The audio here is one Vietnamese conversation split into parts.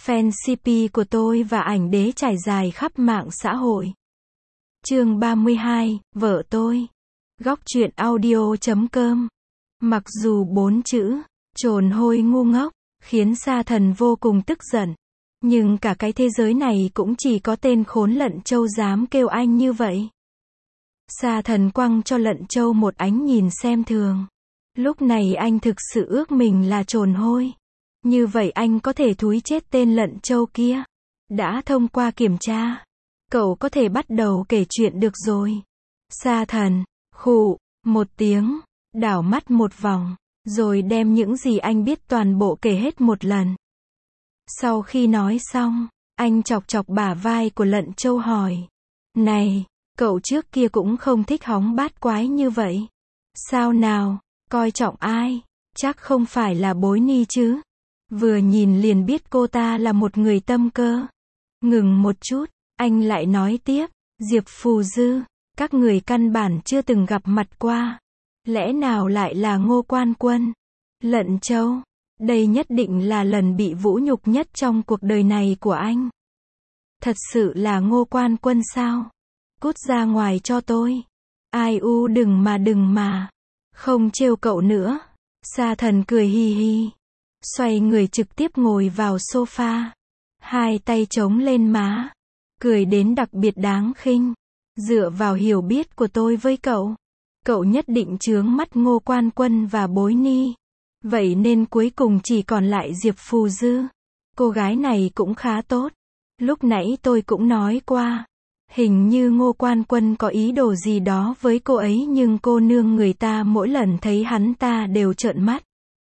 Fan CP của tôi và ảnh đế trải dài khắp mạng xã hội. Chương 32, vợ tôi. Góc truyện audio.com. Mặc dù 4 chữ, trồn hôi ngu ngốc, khiến Sa Thần vô cùng tức giận. Nhưng cả cái thế giới này cũng chỉ có tên khốn Lận Châu dám kêu anh như vậy. Sa Thần quăng cho Lận Châu một ánh nhìn xem thường. Lúc này anh thực sự ước mình là trồn hôi. Như vậy anh có thể thúi chết tên Lận Châu kia. Đã thông qua kiểm tra. Cậu có thể bắt đầu kể chuyện được rồi. Sa Thần, khụ, một tiếng, đảo mắt một vòng, rồi đem những gì anh biết toàn bộ kể hết một lần. Sau khi nói xong, anh chọc chọc bả vai của Lận Châu hỏi. Này, cậu trước kia cũng không thích hóng bát quái như vậy. Sao nào, coi trọng ai? Chắc không phải là Bối Ni chứ? Vừa nhìn liền biết cô ta là một người tâm cơ. Ngừng một chút, anh lại nói tiếp. Diệp Phù Dư, các người căn bản chưa từng gặp mặt qua. Lẽ nào lại là Ngô Quan Quân? Lận Châu, đây nhất định là lần bị vũ nhục nhất trong cuộc đời này của anh. Thật sự là Ngô Quan Quân sao? Cút ra ngoài cho tôi. Ai u đừng mà. Không trêu cậu nữa. Sa Thần cười hi hi. Xoay người trực tiếp ngồi vào sofa. Hai tay chống lên má. Cười đến đặc biệt đáng khinh. Dựa vào hiểu biết của tôi với cậu, cậu nhất định chướng mắt Ngô Quan Quân và Bối Ni. Vậy nên cuối cùng chỉ còn lại Diệp Phù Dư. Cô gái này cũng khá tốt. Lúc nãy tôi cũng nói qua. Hình như Ngô Quan Quân có ý đồ gì đó với cô ấy, nhưng cô nương người ta mỗi lần thấy hắn ta đều trợn mắt.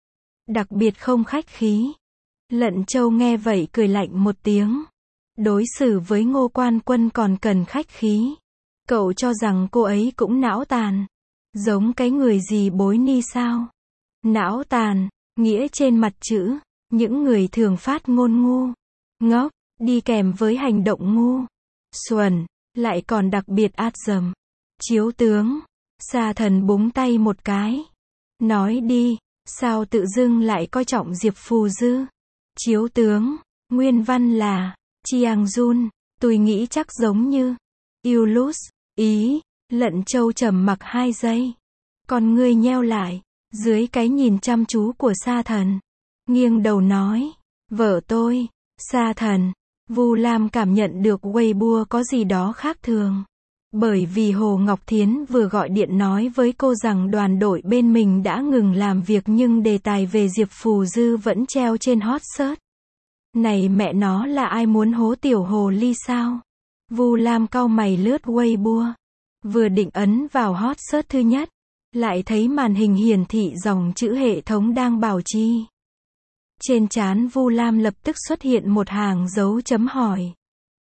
Đặc biệt không khách khí. Lận Châu nghe vậy cười lạnh một tiếng. Đối xử với Ngô Quan Quân còn cần khách khí. Cậu cho rằng cô ấy cũng não tàn. Giống cái người gì Bối Ni sao? Não tàn, nghĩa trên mặt chữ. Những người thường phát ngôn ngu, ngốc, đi kèm với hành động ngu, xuẩn, lại còn đặc biệt át dầm. Chiếu tướng, Sa Thần búng tay một cái. Nói đi, sao tự dưng lại coi trọng Diệp Phù Dư? Chiếu tướng, nguyên văn là Chiang Jun, tôi nghĩ chắc giống như Eulus, ý. Lận Châu trầm mặc 2 giây. Con ngươi nheo lại, dưới cái nhìn chăm chú của Sa Thần. Nghiêng đầu nói, vợ tôi. Sa Thần, Vu Lam cảm nhận được Weibo có gì đó khác thường. Bởi vì Hồ Ngọc Thiến vừa gọi điện nói với cô rằng đoàn đội bên mình đã ngừng làm việc, nhưng đề tài về Diệp Phù Dư vẫn treo trên hot search. Này mẹ nó, là ai muốn hố tiểu hồ ly sao? Vu Lam cau mày lướt Weibo. Vừa định ấn vào hot search thứ nhất, lại thấy màn hình hiển thị dòng chữ hệ thống đang bảo trì. Trên trán Vu Lam lập tức xuất hiện một hàng dấu chấm hỏi.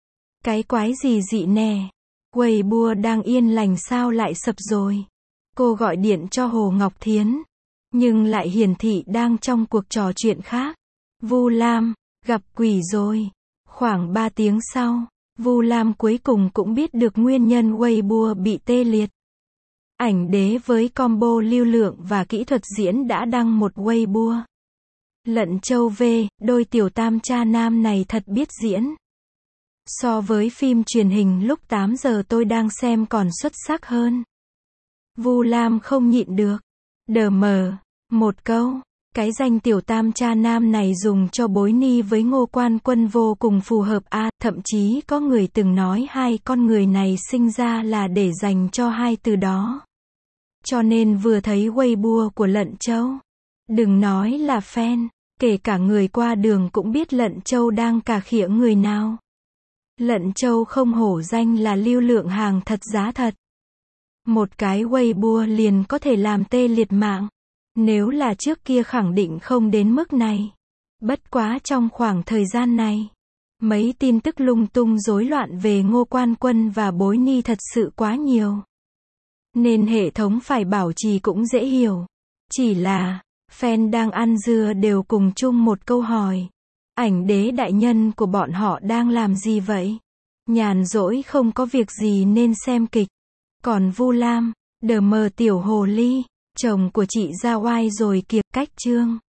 Cái quái gì dị nè? Weibo đang yên lành sao lại sập rồi? Cô gọi điện cho Hồ Ngọc Thiến, nhưng lại hiển thị đang trong cuộc trò chuyện khác. Vu Lam, gặp quỷ rồi. Khoảng 3 tiếng sau, Vu Lam cuối cùng cũng biết được nguyên nhân Weibo bị tê liệt. Ảnh đế với combo lưu lượng và kỹ thuật diễn đã đăng một Weibo. Lận Châu V, đôi tiểu tam cha nam này thật biết diễn. So với phim truyền hình lúc 8 giờ tôi đang xem còn xuất sắc hơn. Vu Lam không nhịn được. Đờ mờ. Một câu. Cái danh tiểu tam cha nam này dùng cho Bối Ni với Ngô Quan Quân vô cùng phù hợp a. Thậm chí có người từng nói hai con người này sinh ra là để dành cho hai từ đó. Cho nên vừa thấy Weibo của Lận Châu, đừng nói là fan, kể cả người qua đường cũng biết Lận Châu đang cà khịa người nào. Lận Châu không hổ danh là lưu lượng hàng thật giá thật. Một cái Weibo liền có thể làm tê liệt mạng. Nếu là trước kia khẳng định không đến mức này. Bất quá trong khoảng thời gian này, mấy tin tức lung tung rối loạn về Ngô Quan Quân và Bối Ni thật sự quá nhiều. Nên hệ thống phải bảo trì cũng dễ hiểu. Chỉ là, fan đang ăn dưa đều cùng chung một câu hỏi. Ảnh đế đại nhân của bọn họ đang làm gì vậy? Nhàn rỗi không có việc gì nên xem kịch. Còn Vu Lam, đờ mờ tiểu hồ ly, chồng của chị ra oai rồi kìa, cách chương.